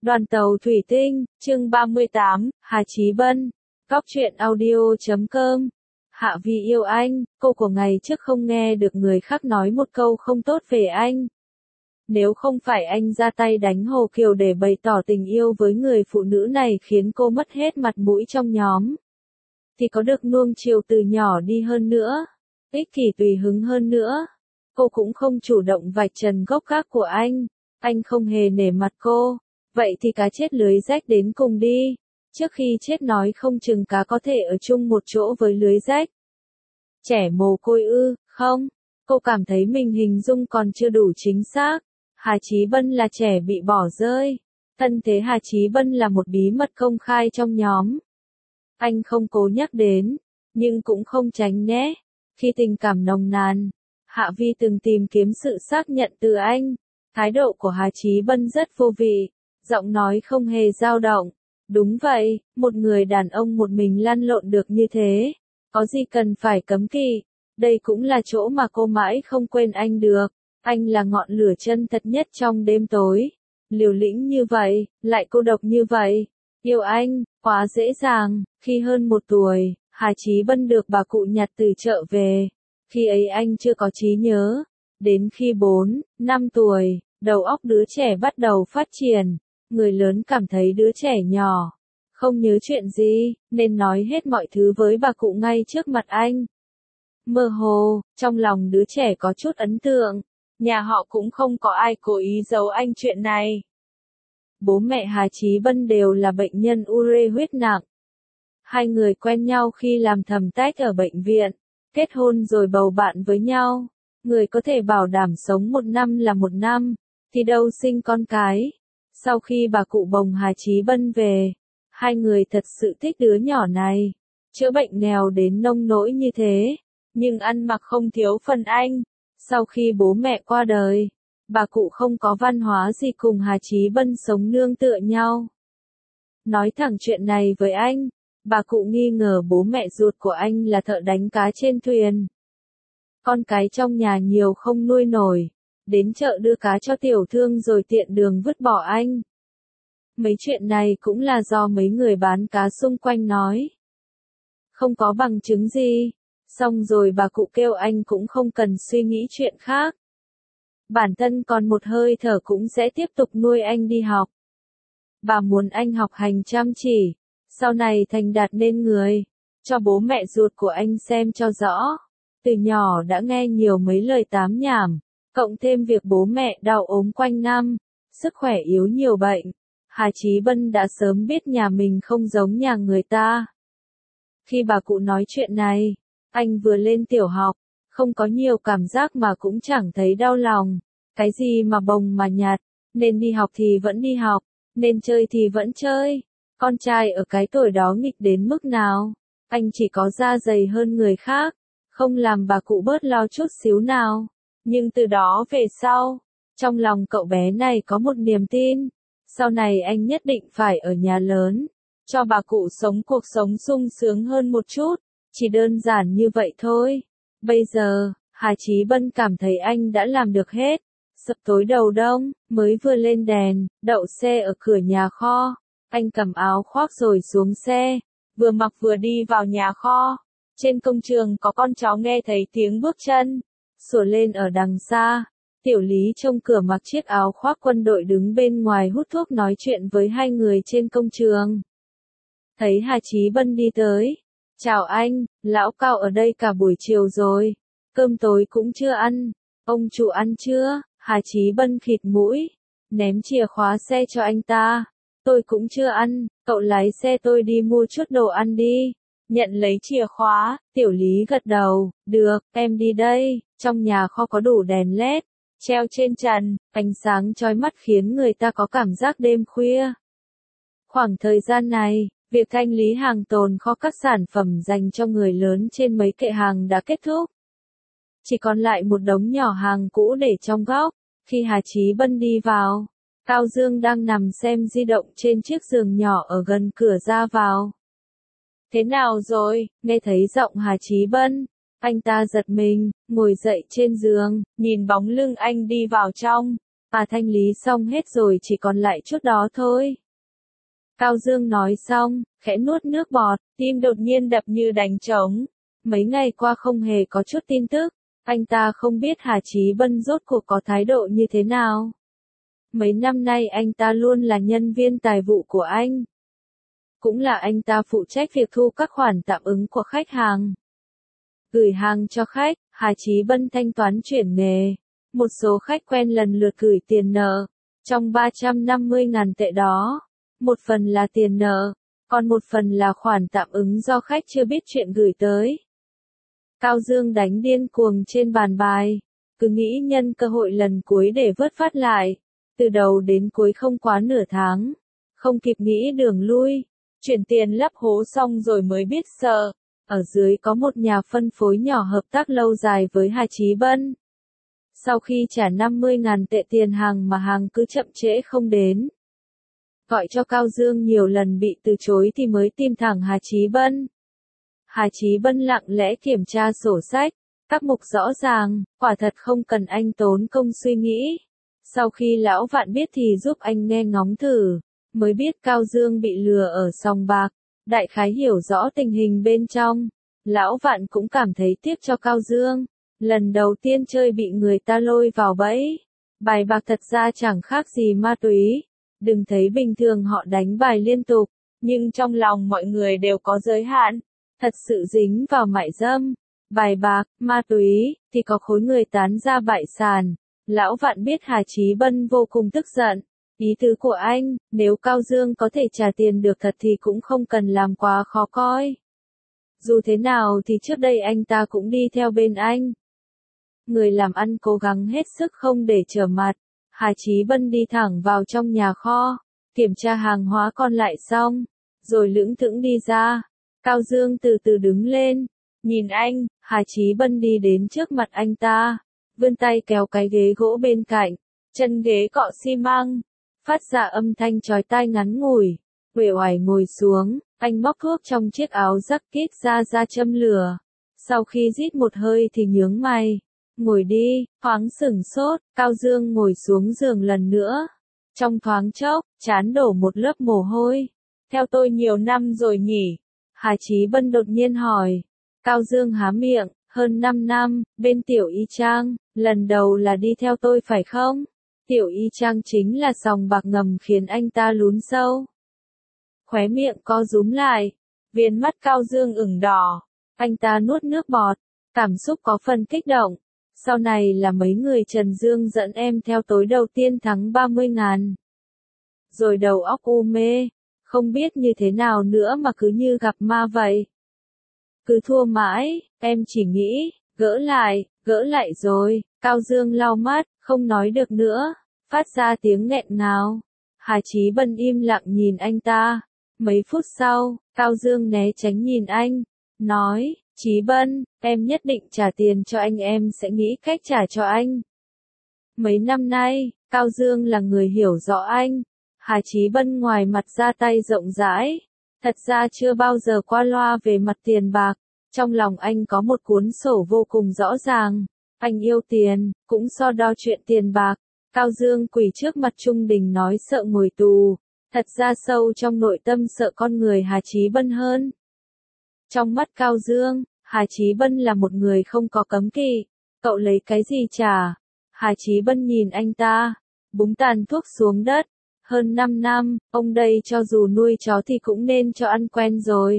Đoàn tàu thủy tinh, chương 38, Hà Chí Bân. Góc truyện audio.com. Hạ Vi yêu anh, cô của ngày trước không nghe được người khác nói một câu không tốt về anh. Nếu không phải anh ra tay đánh Hồ Kiều để bày tỏ tình yêu với người phụ nữ này khiến cô mất hết mặt mũi trong nhóm, thì có được nuông chiều từ nhỏ đi hơn nữa, ích kỷ tùy hứng hơn nữa, cô cũng không chủ động vạch trần gốc gác của anh không hề nể mặt cô. Vậy thì cá chết lưới rách đến cùng đi. Trước khi chết nói không chừng cá có thể ở chung một chỗ với lưới rách. Trẻ mồ côi ư, không? Cô cảm thấy mình hình dung còn chưa đủ chính xác. Hà Chí Bân là trẻ bị bỏ rơi. Thân thế Hà Chí Bân là một bí mật công khai trong nhóm. Anh không cố nhắc đến, nhưng cũng không tránh né. Khi tình cảm nồng nàn, Hạ Vi từng tìm kiếm sự xác nhận từ anh. Thái độ của Hà Chí Bân rất vô vị. Giọng nói không hề dao động. Đúng vậy, một người đàn ông một mình lăn lộn được như thế. Có gì cần phải cấm kỵ. Đây cũng là chỗ mà cô mãi không quên anh được. Anh là ngọn lửa chân thật nhất trong đêm tối. Liều lĩnh như vậy, lại cô độc như vậy. Yêu anh, quá dễ dàng. Khi hơn 1 tuổi, Hà Chí Bân được bà cụ nhặt từ chợ về. Khi ấy anh chưa có trí nhớ. Đến khi 4, 5 tuổi, đầu óc đứa trẻ bắt đầu phát triển. Người lớn cảm thấy đứa trẻ nhỏ không nhớ chuyện gì, nên nói hết mọi thứ với bà cụ ngay trước mặt anh. Mơ hồ, trong lòng đứa trẻ có chút ấn tượng, nhà họ cũng không có ai cố ý giấu anh chuyện này. Bố mẹ Hà Chí Bân đều là bệnh nhân ure huyết nặng. Hai người quen nhau khi làm thầm tách ở bệnh viện, kết hôn rồi bầu bạn với nhau. Người có thể bảo đảm sống 1 năm là 1 năm, thì đâu sinh con cái. Sau khi bà cụ bồng Hà Chí Bân về, hai người thật sự thích đứa nhỏ này. Chữa bệnh nghèo đến nông nỗi như thế, nhưng ăn mặc không thiếu phần anh. Sau khi bố mẹ qua đời, bà cụ không có văn hóa gì cùng Hà Chí Bân sống nương tựa nhau. Nói thẳng chuyện này với anh, bà cụ nghi ngờ bố mẹ ruột của anh là thợ đánh cá trên thuyền. Con cái trong nhà nhiều không nuôi nổi. Đến chợ đưa cá cho tiểu thương rồi tiện đường vứt bỏ anh. Mấy chuyện này cũng là do mấy người bán cá xung quanh nói. Không có bằng chứng gì. Xong rồi bà cụ kêu anh cũng không cần suy nghĩ chuyện khác. Bản thân còn một hơi thở cũng sẽ tiếp tục nuôi anh đi học. Bà muốn anh học hành chăm chỉ, sau này thành đạt nên người. Cho bố mẹ ruột của anh xem cho rõ. Từ nhỏ đã nghe nhiều mấy lời tám nhảm. Cộng thêm việc bố mẹ đau ốm quanh năm, sức khỏe yếu nhiều bệnh, Hà Chí Bân đã sớm biết nhà mình không giống nhà người ta. Khi bà cụ nói chuyện này, anh vừa lên tiểu học, không có nhiều cảm giác mà cũng chẳng thấy đau lòng. Cái gì mà bồng mà nhạt, nên đi học thì vẫn đi học, nên chơi thì vẫn chơi. Con trai ở cái tuổi đó nghịch đến mức nào, anh chỉ có da dày hơn người khác, không làm bà cụ bớt lo chút xíu nào. Nhưng từ đó về sau, trong lòng cậu bé này có một niềm tin, sau này anh nhất định phải ở nhà lớn, cho bà cụ sống cuộc sống sung sướng hơn một chút, chỉ đơn giản như vậy thôi. Bây giờ, Hà Chí Bân cảm thấy anh đã làm được hết. Sập tối đầu đông, mới vừa lên đèn, đậu xe ở cửa nhà kho, anh cầm áo khoác rồi xuống xe, vừa mặc vừa đi vào nhà kho. Trên công trường có con chó nghe thấy tiếng bước chân sủa lên ở đằng xa. Tiểu Lý trông cửa mặc chiếc áo khoác quân đội đứng bên ngoài hút thuốc nói chuyện với hai người trên công trường. Thấy Hà Chí Bân đi tới. Chào anh, lão Cao ở đây cả buổi chiều rồi. Cơm tối cũng chưa ăn. Ông chủ ăn chưa? Hà Chí Bân khịt mũi. Ném chìa khóa xe cho anh ta. Tôi cũng chưa ăn, cậu lái xe tôi đi mua chút đồ ăn đi. Nhận lấy chìa khóa, Tiểu Lý gật đầu, được, em đi đây. Trong nhà kho có đủ đèn LED, treo trên trần, ánh sáng chói mắt khiến người ta có cảm giác đêm khuya. Khoảng thời gian này, việc thanh lý hàng tồn kho các sản phẩm dành cho người lớn trên mấy kệ hàng đã kết thúc. Chỉ còn lại một đống nhỏ hàng cũ để trong góc. Khi Hà Chí Bân đi vào, Cao Dương đang nằm xem di động trên chiếc giường nhỏ ở gần cửa ra vào. Thế nào rồi? Nghe thấy giọng Hà Chí Bân, anh ta giật mình, ngồi dậy trên giường, nhìn bóng lưng anh đi vào trong. thanh lý xong hết rồi, chỉ còn lại chút đó thôi. Cao Dương nói xong, khẽ nuốt nước bọt, tim đột nhiên đập như đánh trống. Mấy ngày qua không hề có chút tin tức, anh ta không biết Hà Chí Bân rốt cuộc có thái độ như thế nào. Mấy năm nay anh ta luôn là nhân viên tài vụ của anh. Cũng là anh ta phụ trách việc thu các khoản tạm ứng của khách hàng. Gửi hàng cho khách, Hà Chí Bân thanh toán chuyển nghề. Một số khách quen lần lượt gửi tiền nợ. Trong 350.000 tệ đó, một phần là tiền nợ, còn một phần là khoản tạm ứng do khách chưa biết chuyện gửi tới. Cao Dương đánh điên cuồng trên bàn bài, cứ nghĩ nhân cơ hội lần cuối để vớt phát lại. Từ đầu đến cuối không quá nửa tháng, không kịp nghĩ đường lui, chuyển tiền lấp hố xong rồi mới biết sợ. Ở dưới có một nhà phân phối nhỏ hợp tác lâu dài với Hà Chí Bân. Sau khi trả 50.000 tệ tiền hàng mà hàng cứ chậm trễ không đến, gọi cho Cao Dương nhiều lần bị từ chối thì mới tìm thẳng Hà Chí Bân. Hà Chí Bân lặng lẽ kiểm tra sổ sách, các mục rõ ràng, quả thật không cần anh tốn công suy nghĩ. Sau khi lão Vạn biết thì giúp anh nghe ngóng thử, mới biết Cao Dương bị lừa ở sòng bạc, đại khái hiểu rõ tình hình bên trong. Lão Vạn cũng cảm thấy tiếc cho Cao Dương, lần đầu tiên chơi bị người ta lôi vào bẫy. Bài bạc thật ra chẳng khác gì ma túy, đừng thấy bình thường họ đánh bài liên tục, nhưng trong lòng mọi người đều có giới hạn. Thật sự dính vào mại dâm, bài bạc, ma túy, thì có khối người tán ra bại sản. Lão Vạn biết Hà Chí Bân vô cùng tức giận. Ý tứ của anh, nếu Cao Dương có thể trả tiền được thật thì cũng không cần làm quá khó coi. Dù thế nào thì trước đây anh ta cũng đi theo bên anh. Người làm ăn cố gắng hết sức không để trở mặt. Hà Chí Bân đi thẳng vào trong nhà kho, kiểm tra hàng hóa còn lại xong, rồi lững thững đi ra. Cao Dương từ từ đứng lên, nhìn anh. Hà Chí Bân đi đến trước mặt anh ta, vươn tay kéo cái ghế gỗ bên cạnh, chân ghế cọ xi măng, phát ra âm thanh chói tai ngắn ngủi. Uể oải ngồi xuống, anh móc thuốc trong chiếc áo jacket ra châm lửa. Sau khi rít một hơi thì nhướng mày. Ngồi đi, thoáng sửng sốt, Cao Dương ngồi xuống giường lần nữa. Trong thoáng chốc, trán đổ một lớp mồ hôi. Theo tôi nhiều năm rồi nhỉ? Hà Chí Bân đột nhiên hỏi. Cao Dương há miệng, hơn 5 năm, bên Tiểu Y Trang, lần đầu là đi theo tôi phải không? Tiểu Y Trang chính là sòng bạc ngầm khiến anh ta lún sâu. Khóe miệng co rúm lại, viền mắt Cao Dương ửng đỏ, anh ta nuốt nước bọt, cảm xúc có phần kích động. Sau này là mấy người Trần Dương dẫn em theo tối đầu tiên thắng 30.000. Rồi đầu óc u mê, không biết như thế nào nữa mà cứ như gặp ma vậy. Cứ thua mãi, em chỉ nghĩ, gỡ lại rồi. Cao Dương lau mắt, không nói được nữa, phát ra tiếng nghẹn ngào. Hà Chí Bân im lặng nhìn anh ta. Mấy phút sau, Cao Dương né tránh nhìn anh, nói, Chí Bân, em nhất định trả tiền cho anh, em sẽ nghĩ cách trả cho anh. Mấy năm nay, Cao Dương là người hiểu rõ anh. Hà Chí Bân ngoài mặt ra tay rộng rãi, thật ra chưa bao giờ qua loa về mặt tiền bạc. Trong lòng anh có một cuốn sổ vô cùng rõ ràng. Anh yêu tiền, cũng so đo chuyện tiền bạc. Cao Dương quỳ trước mặt Trung Đình nói sợ ngồi tù. Thật ra sâu trong nội tâm sợ con người Hà Chí Bân hơn. Trong mắt Cao Dương, Hà Chí Bân là một người không có cấm kỵ. Cậu lấy cái gì trả? Hà Chí Bân nhìn anh ta, búng tàn thuốc xuống đất. Hơn 5 năm, ông đây cho dù nuôi chó thì cũng nên cho ăn quen rồi.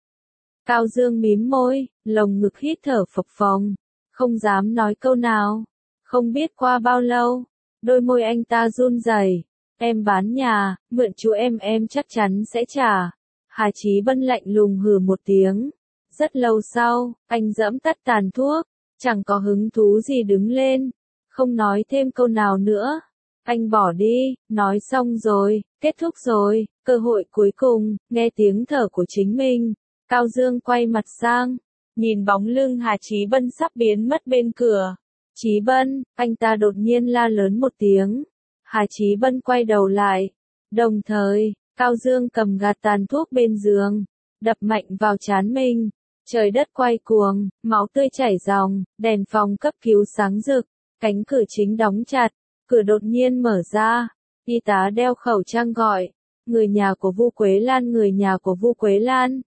Cao Dương mím môi, lồng ngực hít thở phập phồng, không dám nói câu nào. Không biết qua bao lâu, đôi môi anh ta run rẩy. Em bán nhà, mượn chú em chắc chắn sẽ trả. Hà Chí Bân lạnh lùng hừ một tiếng. Rất lâu sau, anh giẫm tắt tàn thuốc, chẳng có hứng thú gì đứng lên, không nói thêm câu nào nữa. Anh bỏ đi, nói xong rồi, kết thúc rồi, cơ hội cuối cùng, nghe tiếng thở của chính mình. Cao Dương quay mặt sang, nhìn bóng lưng Hà Chí Bân sắp biến mất bên cửa. Chí Bân, anh ta đột nhiên la lớn một tiếng. Hà Chí Bân quay đầu lại. Đồng thời, Cao Dương cầm gạt tàn thuốc bên giường, đập mạnh vào trán mình. Trời đất quay cuồng, máu tươi chảy ròng, đèn phòng cấp cứu sáng rực, cánh cửa chính đóng chặt. Cửa đột nhiên mở ra, y tá đeo khẩu trang gọi, người nhà của Vu Quế Lan, người nhà của Vu Quế Lan.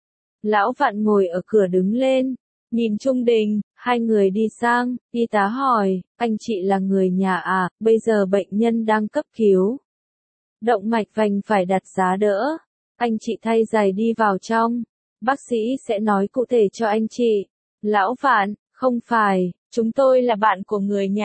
Lão Vạn ngồi ở cửa đứng lên, nhìn Trung Đình, hai người đi sang, y tá hỏi, anh chị là người nhà à, bây giờ bệnh nhân đang cấp cứu. Động mạch vành phải đặt giá đỡ, anh chị thay giày đi vào trong, bác sĩ sẽ nói cụ thể cho anh chị. Lão Vạn, không phải, chúng tôi là bạn của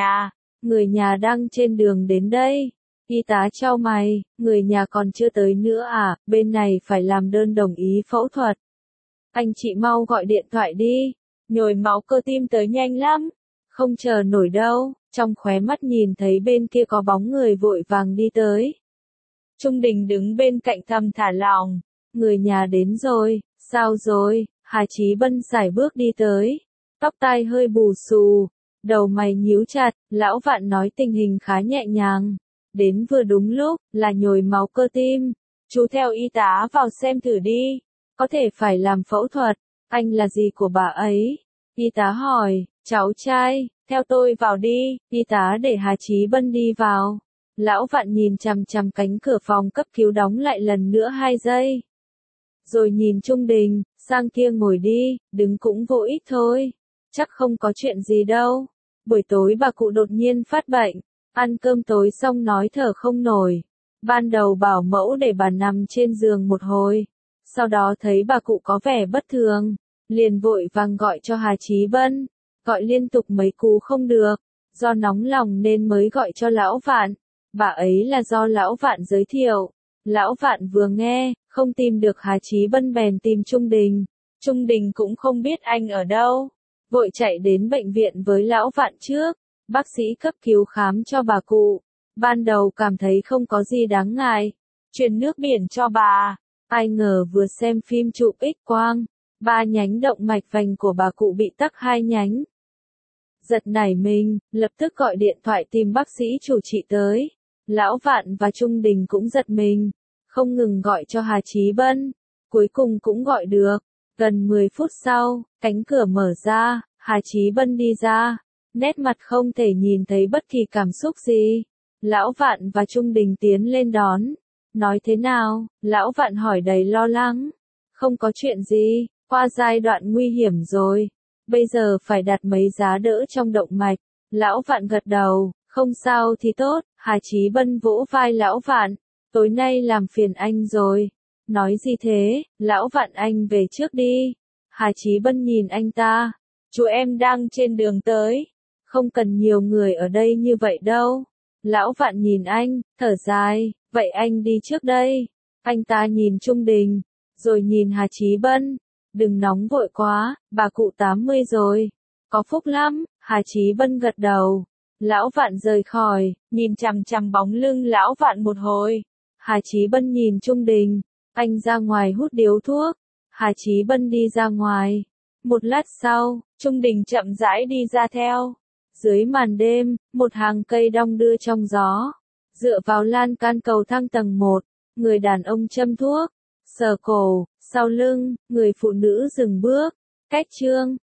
người nhà đang trên đường đến đây. Y tá chau mày, người nhà còn chưa tới nữa à, bên này phải làm đơn đồng ý phẫu thuật. Anh chị mau gọi điện thoại đi, nhồi máu cơ tim tới nhanh lắm, không chờ nổi đâu, trong khóe mắt nhìn thấy bên kia có bóng người vội vàng đi tới. Trung Đình đứng bên cạnh thầm thả lỏng, người nhà đến rồi, sao rồi, Hà Chí Bân sải bước đi tới, tóc tai hơi bù xù, đầu mày nhíu chặt, Lão Vạn nói tình hình khá nhẹ nhàng, đến vừa đúng lúc, là nhồi máu cơ tim, chú theo y tá vào xem thử đi, có thể phải làm phẫu thuật, anh là gì của bà ấy? Y tá hỏi, cháu trai, theo tôi vào đi, y tá để Hà Chí Bân đi vào. Lão Vạn nhìn chằm chằm cánh cửa phòng cấp cứu đóng lại lần nữa 2 giây. Rồi nhìn Trung Đình, sang kia ngồi đi, đứng cũng vô ích thôi. Chắc không có chuyện gì đâu. Buổi tối bà cụ đột nhiên phát bệnh, ăn cơm tối xong nói thở không nổi. Ban đầu bảo mẫu để bà nằm trên giường một hồi. Sau đó thấy bà cụ có vẻ bất thường, liền vội vàng gọi cho Hà Chí Bân. Gọi liên tục mấy cú không được, do nóng lòng nên mới gọi cho Lão Vạn. Bà ấy là do Lão Vạn giới thiệu. Lão Vạn vừa nghe, không tìm được Hà Chí Bân bèn tìm Trung Đình. Trung Đình cũng không biết anh ở đâu. Vội chạy đến bệnh viện với Lão Vạn trước. Bác sĩ cấp cứu khám cho bà cụ. Ban đầu cảm thấy không có gì đáng ngại. Truyền nước biển cho bà. Ai ngờ vừa xem phim chụp X-quang. 3 nhánh động mạch vành của bà cụ bị tắc 2 nhánh. Giật nảy mình, lập tức gọi điện thoại tìm bác sĩ chủ trị tới. Lão Vạn và Trung Đình cũng giật mình, không ngừng gọi cho Hà Chí Bân, cuối cùng cũng gọi được. Gần 10 phút sau, cánh cửa mở ra, Hà Chí Bân đi ra, nét mặt không thể nhìn thấy bất kỳ cảm xúc gì. Lão Vạn và Trung Đình tiến lên đón. Nói thế nào? Lão Vạn hỏi đầy lo lắng. Không có chuyện gì, qua giai đoạn nguy hiểm rồi. Bây giờ phải đặt mấy giá đỡ trong động mạch. Lão Vạn gật đầu, không sao thì tốt. Hà Chí Bân vỗ vai Lão Vạn, tối nay làm phiền anh rồi. Nói gì thế, Lão Vạn anh về trước đi. Hà Chí Bân nhìn anh ta, chú em đang trên đường tới, không cần nhiều người ở đây như vậy đâu. Lão Vạn nhìn anh, thở dài, vậy anh đi trước đây. Anh ta nhìn Trung Đình, rồi nhìn Hà Chí Bân, đừng nóng vội quá, bà cụ 80 rồi, có phúc lắm. Hà Chí Bân gật đầu. Lão Vạn rời khỏi, nhìn chằm chằm bóng lưng Lão Vạn một hồi. Hà Chí Bân nhìn Trung Đình, anh ra ngoài hút điếu thuốc. Hà Chí Bân đi ra ngoài. Một lát sau, Trung Đình chậm rãi đi ra theo. Dưới màn đêm, một hàng cây đong đưa trong gió. Dựa vào lan can cầu thang tầng 1, người đàn ông châm thuốc, sờ cổ, sau lưng, người phụ nữ dừng bước. Cách chương